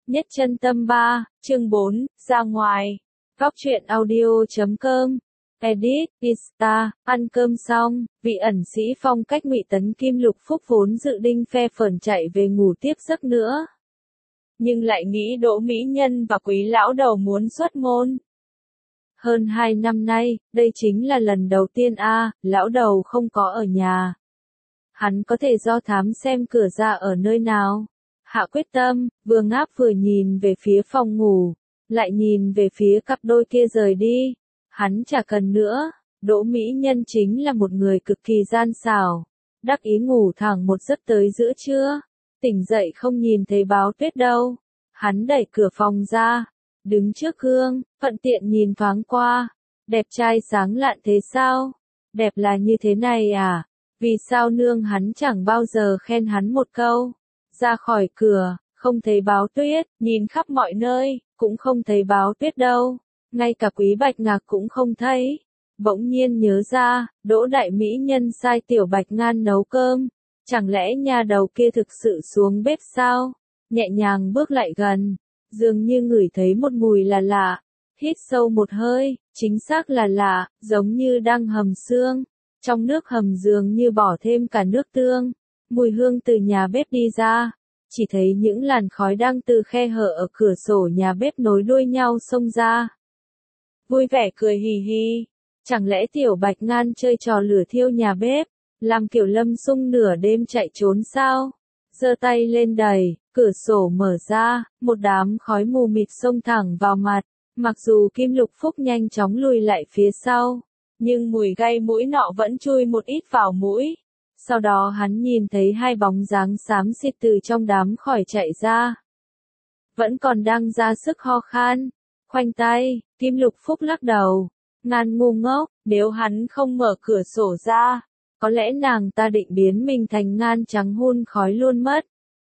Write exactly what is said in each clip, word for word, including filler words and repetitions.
Nhất chân tâm ba, chương bốn, ra ngoài. Góc truyện audio chấm com. Edit, Insta, ăn cơm xong, vị ẩn sĩ phong cách Ngụy Tấn Kim Lục Phúc vốn dự định phe phởn chạy về ngủ tiếp giấc nữa. Nhưng lại nghĩ Đỗ Mỹ Nhân và Quý lão đầu muốn xuất môn. Hơn hai năm nay, đây chính là lần đầu tiên a, lão đầu không có ở nhà. Hắn có thể do thám xem cửa ra ở nơi nào. Hạ quyết tâm, vừa ngáp vừa nhìn về phía phòng ngủ, lại nhìn về phía cặp đôi kia rời đi. Hắn chả cần nữa, Đỗ Mỹ Nhân chính là một người cực kỳ gian xảo. Đắc ý ngủ thẳng một giấc tới giữa trưa, tỉnh dậy không nhìn thấy Báo Tuyết đâu. Hắn đẩy cửa phòng ra, đứng trước gương, thuận tiện nhìn thoáng qua. Đẹp trai sáng lạn thế sao? Đẹp là như thế này à? Vì sao nương hắn chẳng bao giờ khen hắn một câu? Ra khỏi cửa, không thấy Báo Tuyết, nhìn khắp mọi nơi, cũng không thấy Báo Tuyết đâu. Ngay cả Quý Bạch Ngạc cũng không thấy. Bỗng nhiên nhớ ra, Đỗ Đại Mỹ Nhân sai Tiểu Bạch Ngan nấu cơm. Chẳng lẽ nhà đầu kia thực sự xuống bếp sao? Nhẹ nhàng bước lại gần, dường như ngửi thấy một mùi là lạ. Hít sâu một hơi, chính xác là lạ, giống như đang hầm xương. Trong nước hầm dường như bỏ thêm cả nước tương. Mùi hương từ nhà bếp đi ra, chỉ thấy những làn khói đang từ khe hở ở cửa sổ nhà bếp nối đuôi nhau xông ra. Vui vẻ cười hì hì, chẳng lẽ Tiểu Bạch Ngan chơi trò lửa thiêu nhà bếp, làm kiểu Lâm Sung nửa đêm chạy trốn sao? Giơ tay lên đẩy, cửa sổ mở ra, một đám khói mù mịt xông thẳng vào mặt, mặc dù Kim Lục Phúc nhanh chóng lùi lại phía sau, nhưng mùi gây mũi nọ vẫn chui một ít vào mũi. Sau đó hắn nhìn thấy hai bóng dáng xám xịt từ trong đám khói chạy ra. Vẫn còn đang ra sức ho khan. Khoanh tay, Kim Lục Phúc lắc đầu. Ngan ngu ngốc, nếu hắn không mở cửa sổ ra, có lẽ nàng ta định biến mình thành ngan trắng hun khói luôn mất.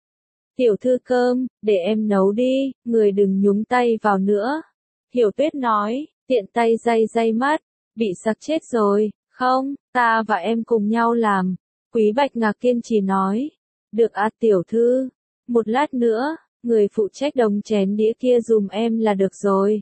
Tiểu thư cơm, để em nấu đi, người đừng nhúng tay vào nữa. Hiểu Tuyết nói, tiện tay day day mắt, bị sặc chết rồi, không, ta và em cùng nhau làm. Quý Bạch Ngạc kiên trì nói, được à tiểu thư, một lát nữa, người phụ trách đống chén đĩa kia dùm em là được rồi.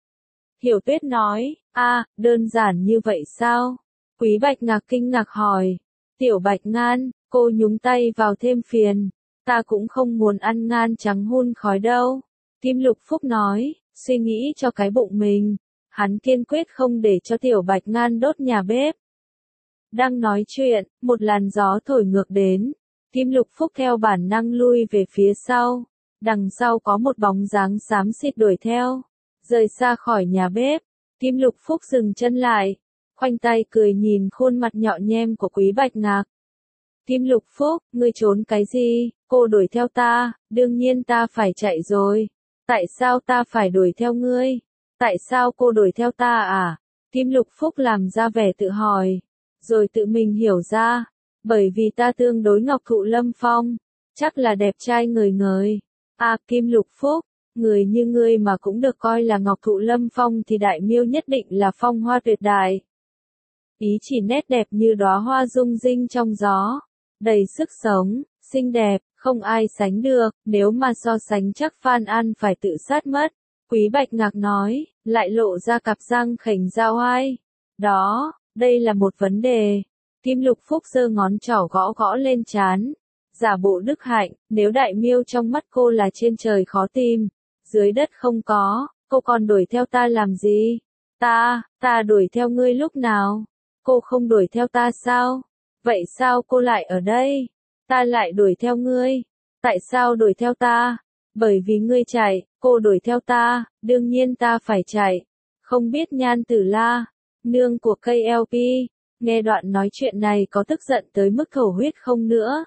Hiểu Tuyết nói, a, đơn giản như vậy sao? Quý Bạch Ngạc kinh ngạc hỏi, Tiểu Bạch Ngan, cô nhúng tay vào thêm phiền, ta cũng không muốn ăn ngan trắng hun khói đâu. Kim Lục Phúc nói, suy nghĩ cho cái bụng mình, hắn kiên quyết không để cho Tiểu Bạch Ngan đốt nhà bếp. Đang nói chuyện, một làn gió thổi ngược đến. Kim Lục Phúc theo bản năng lui về phía sau. Đằng sau có một bóng dáng xám xịt đuổi theo. Rời xa khỏi nhà bếp. Kim Lục Phúc dừng chân lại. Khoanh tay cười nhìn khuôn mặt nhọn nhem của Quý Bạch Ngạc. Kim Lục Phúc, ngươi trốn cái gì? Cô đuổi theo ta, đương nhiên ta phải chạy rồi. Tại sao ta phải đuổi theo ngươi? Tại sao cô đuổi theo ta à? Kim Lục Phúc làm ra vẻ tự hỏi. Rồi tự mình hiểu ra, bởi vì ta tương đối Ngọc Thụ Lâm Phong, chắc là đẹp trai ngời ngời. À, Kim Lục Phúc, người như ngươi mà cũng được coi là Ngọc Thụ Lâm Phong thì đại miêu nhất định là phong hoa tuyệt đại. Ý chỉ nét đẹp như đóa hoa rung rinh trong gió, đầy sức sống, xinh đẹp, không ai sánh được, nếu mà so sánh chắc Phan An phải tự sát mất. Quý Bạch Ngạc nói, lại lộ ra cặp răng khểnh giao ai. Đó. Đây là một vấn đề. Kim Lục Phúc giơ ngón trỏ gõ gõ lên trán. Giả bộ đức hạnh, nếu đại miêu trong mắt cô là trên trời khó tìm, dưới đất không có, cô còn đuổi theo ta làm gì? Ta, ta đuổi theo ngươi lúc nào? Cô không đuổi theo ta sao? Vậy sao cô lại ở đây? Ta lại đuổi theo ngươi. Tại sao đuổi theo ta? Bởi vì ngươi chạy, cô đuổi theo ta, đương nhiên ta phải chạy. Không biết Nhan Tử La, nương của ca lờ pê, nghe đoạn nói chuyện này có tức giận tới mức thổ huyết không nữa.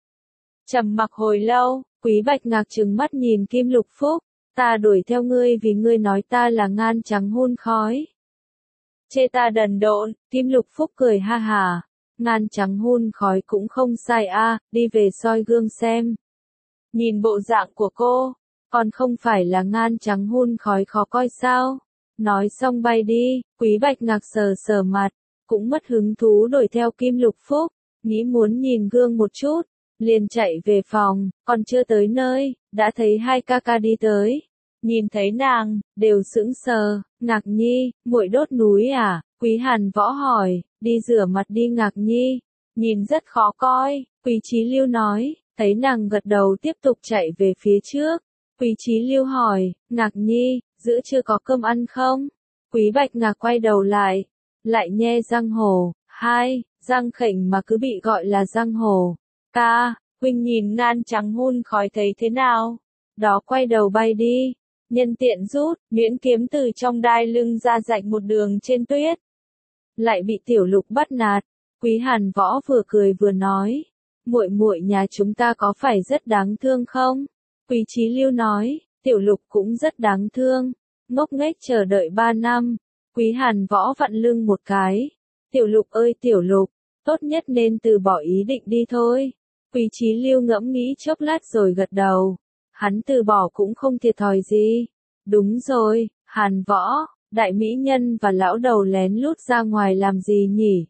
Trầm mặc hồi lâu, Quý Bạch Ngạc trừng mắt nhìn Kim Lục Phúc, ta đuổi theo ngươi vì ngươi nói ta là ngan trắng hun khói. Chê ta đần độn, Kim Lục Phúc cười ha hà, ngan trắng hun khói cũng không sai a, đi về soi gương xem. Nhìn bộ dạng của cô, còn không phải là ngan trắng hun khói khó coi sao? Nói xong bay đi, Quý Bạch Ngạc sờ sờ mặt, cũng mất hứng thú đuổi theo Kim Lục Phúc, nghĩ muốn nhìn gương một chút, liền chạy về phòng, còn chưa tới nơi, đã thấy hai ca ca đi tới. Nhìn thấy nàng, đều sững sờ, Ngạc Nhi, muội đốt núi à? Quý Hàn Võ hỏi, đi rửa mặt đi Ngạc Nhi, nhìn rất khó coi, Quý Chí Lưu nói, thấy nàng gật đầu tiếp tục chạy về phía trước. Quý Chí Lưu hỏi, Ngạc Nhi, giữa trưa có cơm ăn không? Quý Bạch Ngạc quay đầu lại, lại nhe răng hổ, hai, răng khểnh mà cứ bị gọi là răng hổ. Ca, huynh nhìn ngan trắng hun khói thấy thế nào? Đó quay đầu bay đi. Nhân tiện rút, miễn kiếm từ trong đai lưng ra rạch một đường trên tuyết. Lại bị Tiểu Lục bắt nạt. Quý Hàn Võ vừa cười vừa nói, muội muội nhà chúng ta có phải rất đáng thương không? Quý Chí Lưu nói, Tiểu Lục cũng rất đáng thương, ngốc nghếch chờ đợi ba năm. Quý Hàn Võ vặn lưng một cái. Tiểu Lục ơi Tiểu Lục, tốt nhất nên từ bỏ ý định đi thôi. Quý Chí Lưu ngẫm nghĩ chốc lát rồi gật đầu. Hắn từ bỏ cũng không thiệt thòi gì. Đúng rồi, Hàn Võ, đại mỹ nhân và lão đầu lén lút ra ngoài làm gì nhỉ?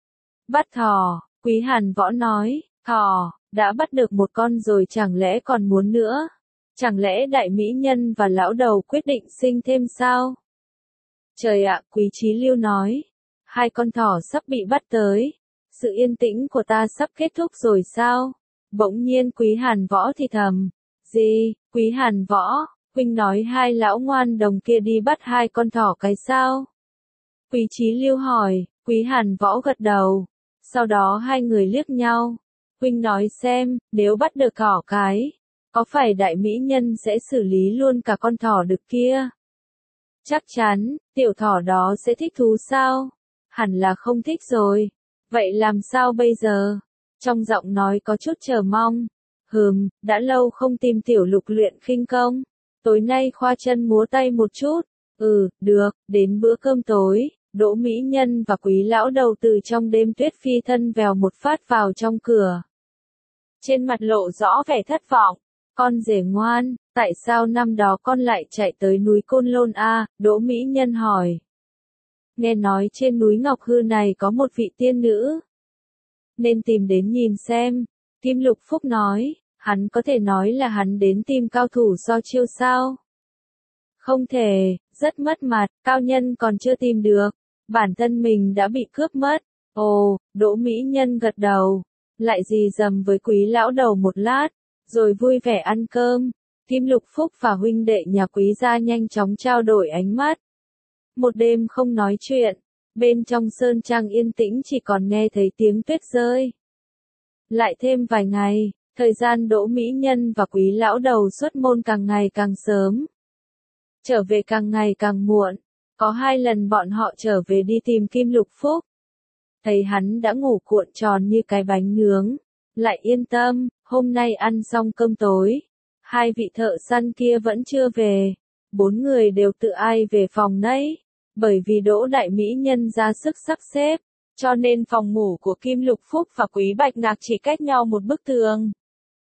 Bắt thỏ, Quý Hàn Võ nói, thỏ, đã bắt được một con rồi chẳng lẽ còn muốn nữa? Chẳng lẽ đại mỹ nhân và lão đầu quyết định sinh thêm sao? Trời ạ, Quý Chí Lưu nói, hai con thỏ sắp bị bắt tới. Sự yên tĩnh của ta sắp kết thúc rồi sao? Bỗng nhiên Quý Hàn Võ thì thầm. Gì, Quý Hàn Võ, huynh nói hai lão ngoan đồng kia đi bắt hai con thỏ cái sao? Quý Chí Lưu hỏi, Quý Hàn Võ gật đầu. Sau đó hai người liếc nhau. Huynh nói xem, nếu bắt được thỏ cái, có phải đại mỹ nhân sẽ xử lý luôn cả con thỏ đực kia? Chắc chắn, tiểu thỏ đó sẽ thích thú sao? Hẳn là không thích rồi. Vậy làm sao bây giờ? Trong giọng nói có chút chờ mong. Hừm, đã lâu không tìm Tiểu Lục luyện khinh công. Tối nay khoa chân múa tay một chút. Ừ, được, đến bữa cơm tối, Đỗ Mỹ Nhân và Quý lão đầu từ trong đêm tuyết phi thân vèo một phát vào trong cửa. Trên mặt lộ rõ vẻ thất vọng. Con rể ngoan, tại sao năm đó con lại chạy tới núi Côn Lôn a? Đỗ Mỹ Nhân hỏi. Nghe nói trên núi Ngọc Hư này có một vị tiên nữ. Nên tìm đến nhìn xem. Kim Lục Phúc nói, hắn có thể nói là hắn đến tìm cao thủ so chiêu sao? Không thể, rất mất mặt, cao nhân còn chưa tìm được. Bản thân mình đã bị cướp mất. Ồ, Đỗ Mỹ Nhân gật đầu. Lại dì dầm với Quý lão đầu một lát, rồi vui vẻ ăn cơm. Kim Lục Phúc và huynh đệ nhà Quý gia nhanh chóng trao đổi ánh mắt. Một đêm không nói chuyện, bên trong sơn trang yên tĩnh chỉ còn nghe thấy tiếng tuyết rơi. Lại thêm vài ngày, thời gian Đỗ Mỹ Nhân và Quý lão đầu xuất môn càng ngày càng sớm. Trở về càng ngày càng muộn, có hai lần bọn họ trở về đi tìm Kim Lục Phúc. Thấy hắn đã ngủ cuộn tròn như cái bánh nướng, lại yên tâm, hôm nay ăn xong cơm tối. Hai vị thợ săn kia vẫn chưa về, bốn người đều tự ai về phòng nấy. Bởi vì Đỗ đại mỹ nhân ra sức sắp xếp, cho nên phòng ngủ của Kim Lục Phúc và Quý Bạch Ngạc chỉ cách nhau một bức tường.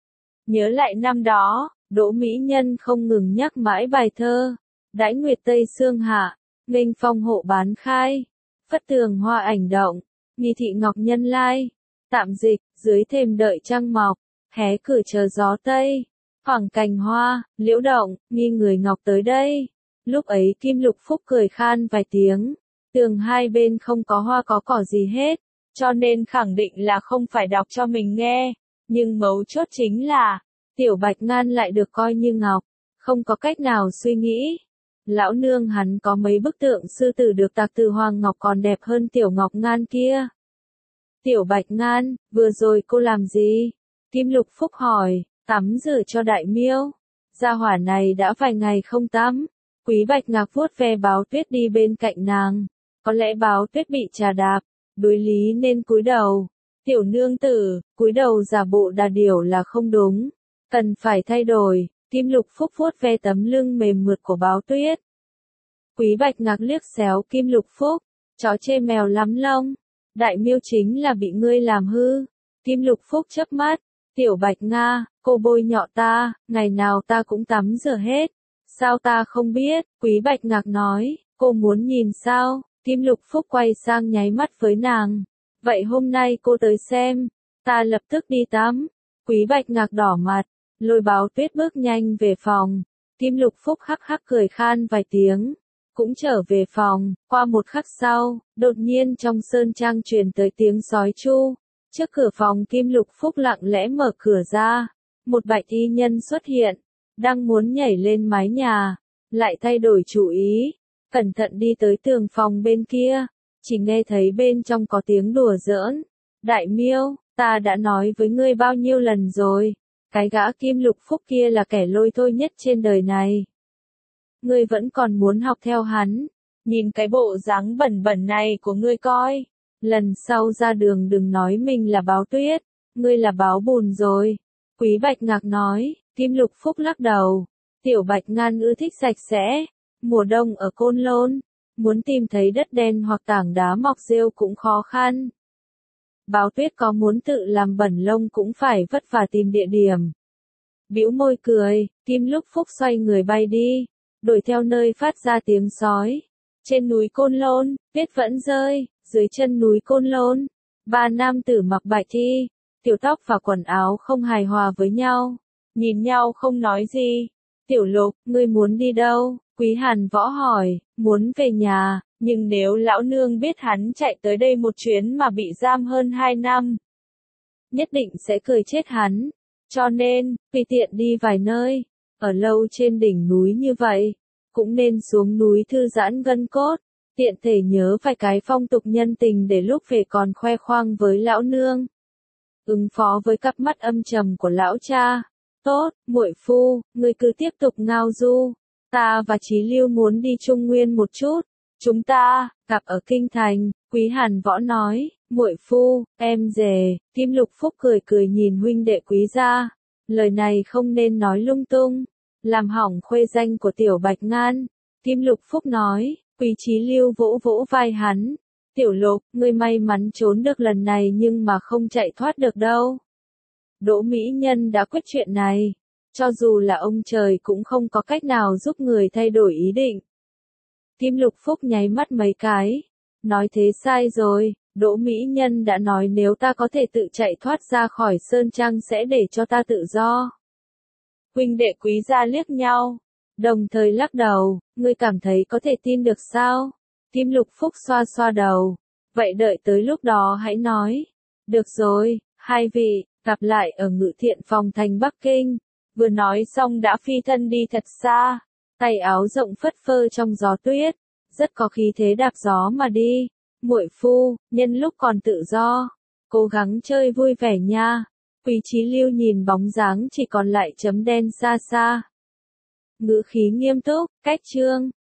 Nhớ lại năm đó, Đỗ mỹ nhân không ngừng nhắc mãi bài thơ, đãi nguyệt tây sương hạ, nghênh phong hộ bán khai, phất tường hoa ảnh động, nghi thị ngọc nhân lai, tạm dịch, dưới thềm đợi trăng mọc, hé cửa chờ gió tây, khoảng cành hoa, liễu động, nghi người ngọc tới đây. Lúc ấy Kim Lục Phúc cười khan vài tiếng, tường hai bên không có hoa có cỏ gì hết, cho nên khẳng định là không phải đọc cho mình nghe, nhưng mấu chốt chính là, Tiểu Bạch Ngan lại được coi như ngọc, không có cách nào suy nghĩ. Lão nương hắn có mấy bức tượng sư tử được tạc từ hoàng ngọc còn đẹp hơn Tiểu Ngọc Ngan kia. Tiểu Bạch Ngan, vừa rồi cô làm gì? Kim Lục Phúc hỏi, tắm rửa cho đại miêu. Gia hỏa này đã vài ngày không tắm. Quý Bạch Ngạc vuốt ve Báo Tuyết đi bên cạnh nàng. Có lẽ Báo Tuyết bị trà đạp, đối lý nên cúi đầu. Tiểu nương tử, cúi đầu giả bộ đà điểu là không đúng. Cần phải thay đổi. Kim Lục Phúc vuốt ve tấm lưng mềm mượt của Báo Tuyết. Quý Bạch Ngạc liếc xéo Kim Lục Phúc. Chó chê mèo lắm lông. Đại miêu chính là bị ngươi làm hư. Kim Lục Phúc chớp mắt. Tiểu Bạch Nga, cô bôi nhọ ta, ngày nào ta cũng tắm rửa hết. Sao ta không biết? Quý Bạch Ngạc nói, cô muốn nhìn sao? Kim Lục Phúc quay sang nháy mắt với nàng. Vậy hôm nay cô tới xem, ta lập tức đi tắm. Quý Bạch Ngạc đỏ mặt, Lôi Báo Tuyết bước nhanh về phòng. Kim Lục Phúc hắc hắc cười khan vài tiếng, cũng trở về phòng. Qua một khắc sau, đột nhiên trong sơn trang truyền tới tiếng sói chu. Trước cửa phòng Kim Lục Phúc lặng lẽ mở cửa ra, một bạch y nhân xuất hiện, đang muốn nhảy lên mái nhà, lại thay đổi chủ ý, cẩn thận đi tới tường phòng bên kia, chỉ nghe thấy bên trong có tiếng đùa giỡn. Đại Miêu, ta đã nói với ngươi bao nhiêu lần rồi, cái gã Kim Lục Phúc kia là kẻ lôi thôi nhất trên đời này. Ngươi vẫn còn muốn học theo hắn, nhìn cái bộ dáng bẩn bẩn này của ngươi coi. Lần sau ra đường đừng nói mình là Báo Tuyết, ngươi là báo bùn rồi. Quý Bạch Ngạc nói. Kim Lục Phúc lắc đầu. Tiểu Bạch Ngan ưa thích sạch sẽ. Mùa đông ở Côn Lôn, muốn tìm thấy đất đen hoặc tảng đá mọc rêu cũng khó khăn. Báo Tuyết có muốn tự làm bẩn lông cũng phải vất vả tìm địa điểm. Bĩu môi cười, Kim Lục Phúc xoay người bay đi, đuổi theo nơi phát ra tiếng sói. Trên núi Côn Lôn, tuyết vẫn rơi, dưới chân núi Côn Lôn, ba nam tử mặc bạch y, tiểu tóc và quần áo không hài hòa với nhau, nhìn nhau không nói gì. Tiểu Lục, ngươi muốn đi đâu? Quý Hàn Võ hỏi. Muốn về nhà, nhưng nếu lão nương biết hắn chạy tới đây một chuyến mà bị giam hơn hai năm, nhất định sẽ cười chết hắn. Cho nên, tùy tiện đi vài nơi, ở lâu trên đỉnh núi như vậy, cũng nên xuống núi thư giãn gân cốt, tiện thể nhớ vài cái phong tục nhân tình để lúc về còn khoe khoang với lão nương. Ứng phó với cặp mắt âm trầm của lão cha. Tốt, muội phu, ngươi cứ tiếp tục ngao du. Ta và Chí Lưu muốn đi Trung Nguyên một chút. Chúng ta gặp ở kinh thành. Quý Hàn Võ nói. Muội phu, em rể. Kim Lục Phúc cười cười nhìn huynh đệ Quý gia. Lời này không nên nói lung tung, làm hỏng khuê danh của Tiểu Bạch Ngan. Kim Lục Phúc nói. Quý Chí Lưu vỗ vỗ vai hắn. Tiểu Lục, ngươi may mắn trốn được lần này nhưng mà không chạy thoát được đâu. Đỗ Mỹ Nhân đã quyết chuyện này, cho dù là ông trời cũng không có cách nào giúp người thay đổi ý định. Kim Lục Phúc nháy mắt mấy cái, nói thế sai rồi, Đỗ Mỹ Nhân đã nói nếu ta có thể tự chạy thoát ra khỏi sơn trang sẽ để cho ta tự do. Huynh đệ Quý gia liếc nhau, đồng thời lắc đầu, ngươi cảm thấy có thể tin được sao? Kim Lục Phúc xoa xoa đầu, vậy đợi tới lúc đó hãy nói. Được rồi, hai vị, gặp lại ở Ngự Thiện Phòng thành Bắc Kinh. Vừa nói xong đã phi thân đi thật xa, tay áo rộng phất phơ trong gió tuyết, rất có khí thế đạp gió mà đi. Muội phu, nhân lúc còn tự do, cố gắng chơi vui vẻ nha. Quý Chí Lưu nhìn bóng dáng chỉ còn lại chấm đen xa xa, ngữ khí nghiêm túc. Cách chương